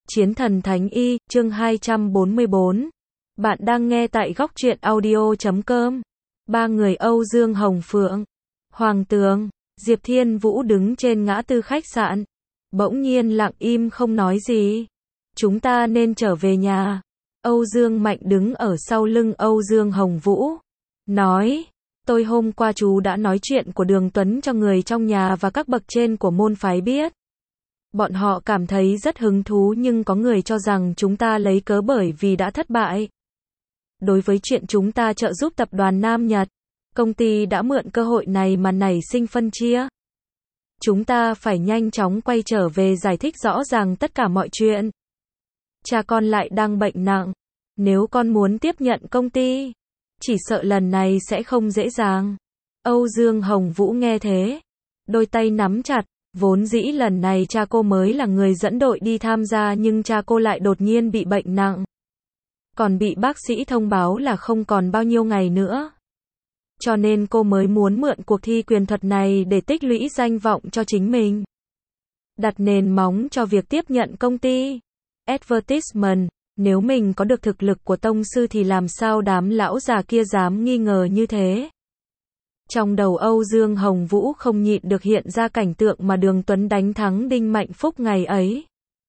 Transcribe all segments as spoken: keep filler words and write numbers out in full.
Chiến thần Thánh Y, chương hai trăm bốn mươi bốn. Bạn đang nghe tại góc truyện audio chấm com. Ba người Âu Dương Hồng Phượng, Hoàng Tường, Diệp Thiên Vũ đứng trên ngã tư khách sạn. Bỗng nhiên lặng im không nói gì. Chúng ta nên trở về nhà. Âu Dương Mạnh đứng ở sau lưng Âu Dương Hồng Vũ. Nói, tôi hôm qua chú đã nói chuyện của Đường Tuấn cho người trong nhà và các bậc trên của môn phái biết. Bọn họ cảm thấy rất hứng thú nhưng có người cho rằng chúng ta lấy cớ bởi vì đã thất bại. Đối với chuyện chúng ta trợ giúp tập đoàn Nam Nhật, công ty đã mượn cơ hội này mà nảy sinh phân chia. Chúng ta phải nhanh chóng quay trở về giải thích rõ ràng tất cả mọi chuyện. Cha con lại đang bệnh nặng. Nếu con muốn tiếp nhận công ty, chỉ sợ lần này sẽ không dễ dàng. Âu Dương Hồng Vũ nghe thế, đôi tay nắm chặt. Vốn dĩ lần này cha cô mới là người dẫn đội đi tham gia nhưng cha cô lại đột nhiên bị bệnh nặng. Còn bị bác sĩ thông báo là không còn bao nhiêu ngày nữa. Cho nên cô mới muốn mượn cuộc thi quyền thuật này để tích lũy danh vọng cho chính mình. Đặt nền móng cho việc tiếp nhận công ty. Advertisement, nếu mình có được thực lực của tông sư thì làm sao đám lão già kia dám nghi ngờ như thế. Trong đầu Âu Dương Hồng Vũ không nhịn được hiện ra cảnh tượng mà Đường Tuấn đánh thắng Đinh Mạnh Phúc ngày ấy.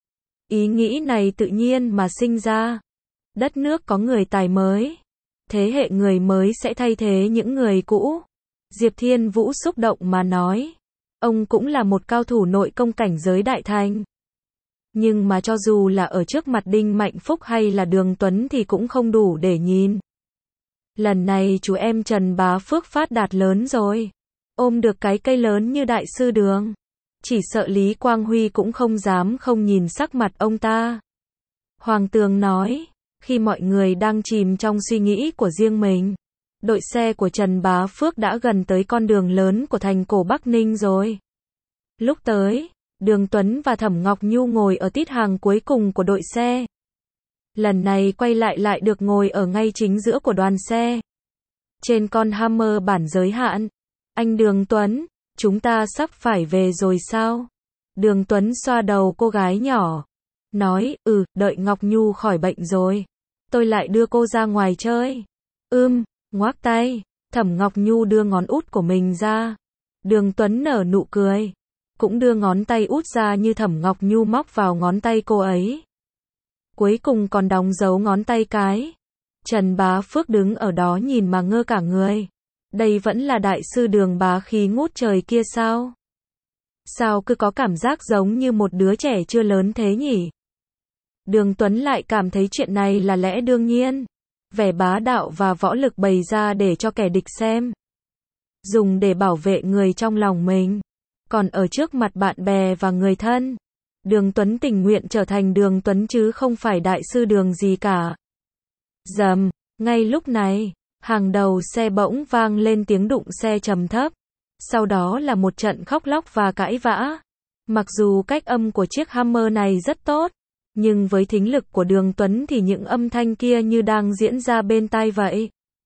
Ý nghĩ này tự nhiên mà sinh ra. Đất nước có người tài mới. Thế hệ người mới sẽ thay thế những người cũ. Diệp Thiên Vũ xúc động mà nói. Ông cũng là một cao thủ nội công cảnh giới đại thành. Nhưng mà cho dù là ở trước mặt Đinh Mạnh Phúc hay là Đường Tuấn thì cũng không đủ để nhìn. Lần này chú em Trần Bá Phước phát đạt lớn rồi. Ôm được cái cây lớn như đại sư Đường. Chỉ sợ Lý Quang Huy cũng không dám không nhìn sắc mặt ông ta. Hoàng Tường nói, khi mọi người đang chìm trong suy nghĩ của riêng mình, đội xe của Trần Bá Phước đã gần tới con đường lớn của thành cổ Bắc Ninh rồi. Lúc tới, Đường Tuấn và Thẩm Ngọc Nhu ngồi ở tít hàng cuối cùng của đội xe. Lần này quay lại lại được ngồi ở ngay chính giữa của đoàn xe. Trên con Hammer bản giới hạn. Anh Đường Tuấn, chúng ta sắp phải về rồi sao? Đường Tuấn xoa đầu cô gái nhỏ. Nói, ừ, đợi Ngọc Nhu khỏi bệnh rồi. Tôi lại đưa cô ra ngoài chơi. Ưm, ngoác tay. Thẩm Ngọc Nhu đưa ngón út của mình ra. Đường Tuấn nở nụ cười. Cũng đưa ngón tay út ra như Thẩm Ngọc Nhu móc vào ngón tay cô ấy. Cuối cùng còn đóng dấu ngón tay cái. Trần Bá Phước đứng ở đó nhìn mà ngơ cả người. Đây vẫn là đại sư Đường bá khí ngút trời kia sao? Sao cứ có cảm giác giống như một đứa trẻ chưa lớn thế nhỉ? Đường Tuấn lại cảm thấy chuyện này là lẽ đương nhiên. Vẻ bá đạo và võ lực bày ra để cho kẻ địch xem. Dùng để bảo vệ người trong lòng mình. Còn ở trước mặt bạn bè và người thân, Đường Tuấn tình nguyện trở thành Đường Tuấn chứ không phải đại sư Đường gì cả. Dầm, ngay lúc này, hàng đầu xe bỗng vang lên tiếng đụng xe trầm thấp. Sau đó là một trận khóc lóc và cãi vã. Mặc dù cách âm của chiếc Hammer này rất tốt, nhưng với thính lực của Đường Tuấn thì những âm thanh kia như đang diễn ra bên tai vậy.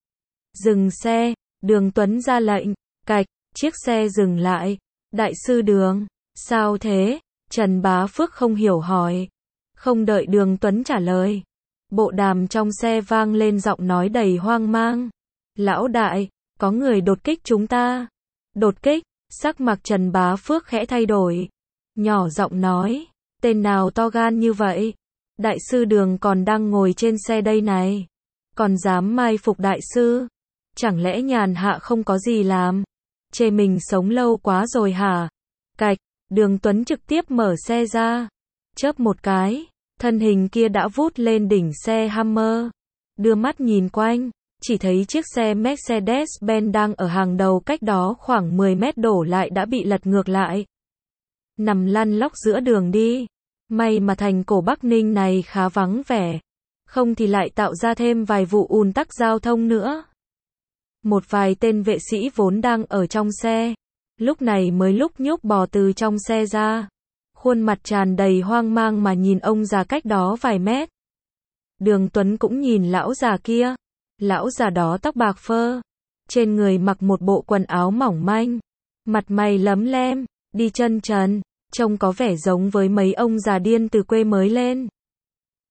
Dừng xe, Đường Tuấn ra lệnh, cạch, chiếc xe dừng lại. Đại sư Đường, sao thế? Trần Bá Phước không hiểu hỏi. Không đợi Đường Tuấn trả lời. Bộ đàm trong xe vang lên giọng nói đầy hoang mang. Lão đại, có người đột kích chúng ta. Đột kích, sắc mặt Trần Bá Phước khẽ thay đổi. Nhỏ giọng nói, tên nào to gan như vậy? Đại sư Đường còn đang ngồi trên xe đây này. Còn dám mai phục đại sư? Chẳng lẽ nhàn hạ không có gì làm? Chê mình sống lâu quá rồi hả? Cạch, Đường Tuấn trực tiếp mở xe ra. Chớp một cái, thân hình kia đã vút lên đỉnh xe Hammer. Đưa mắt nhìn quanh, chỉ thấy chiếc xe Mercedes-Benz đang ở hàng đầu cách đó khoảng mười mét đổ lại đã bị lật ngược lại. Nằm lăn lóc giữa đường đi. May mà thành cổ Bắc Ninh này khá vắng vẻ. Không thì lại tạo ra thêm vài vụ ùn tắc giao thông nữa. Một vài tên vệ sĩ vốn đang ở trong xe, lúc này mới lúc nhúc bò từ trong xe ra. Khuôn mặt tràn đầy hoang mang mà nhìn ông già cách đó vài mét. Đường Tuấn cũng nhìn lão già kia. Lão già đó tóc bạc phơ. Trên người mặc một bộ quần áo mỏng manh. Mặt mày lấm lem, đi chân trần. Trông có vẻ giống với mấy ông già điên từ quê mới lên.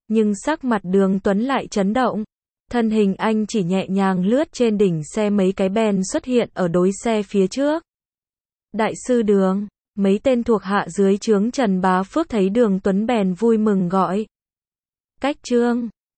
Nhưng sắc mặt Đường Tuấn lại chấn động. Thân hình anh chỉ nhẹ nhàng lướt trên đỉnh xe mấy cái bèn xuất hiện ở đối xe phía trước. Đại sư Đường, mấy tên thuộc hạ dưới trướng Trần Bá Phước thấy Đường Tuấn bèn vui mừng gọi. Cách trương,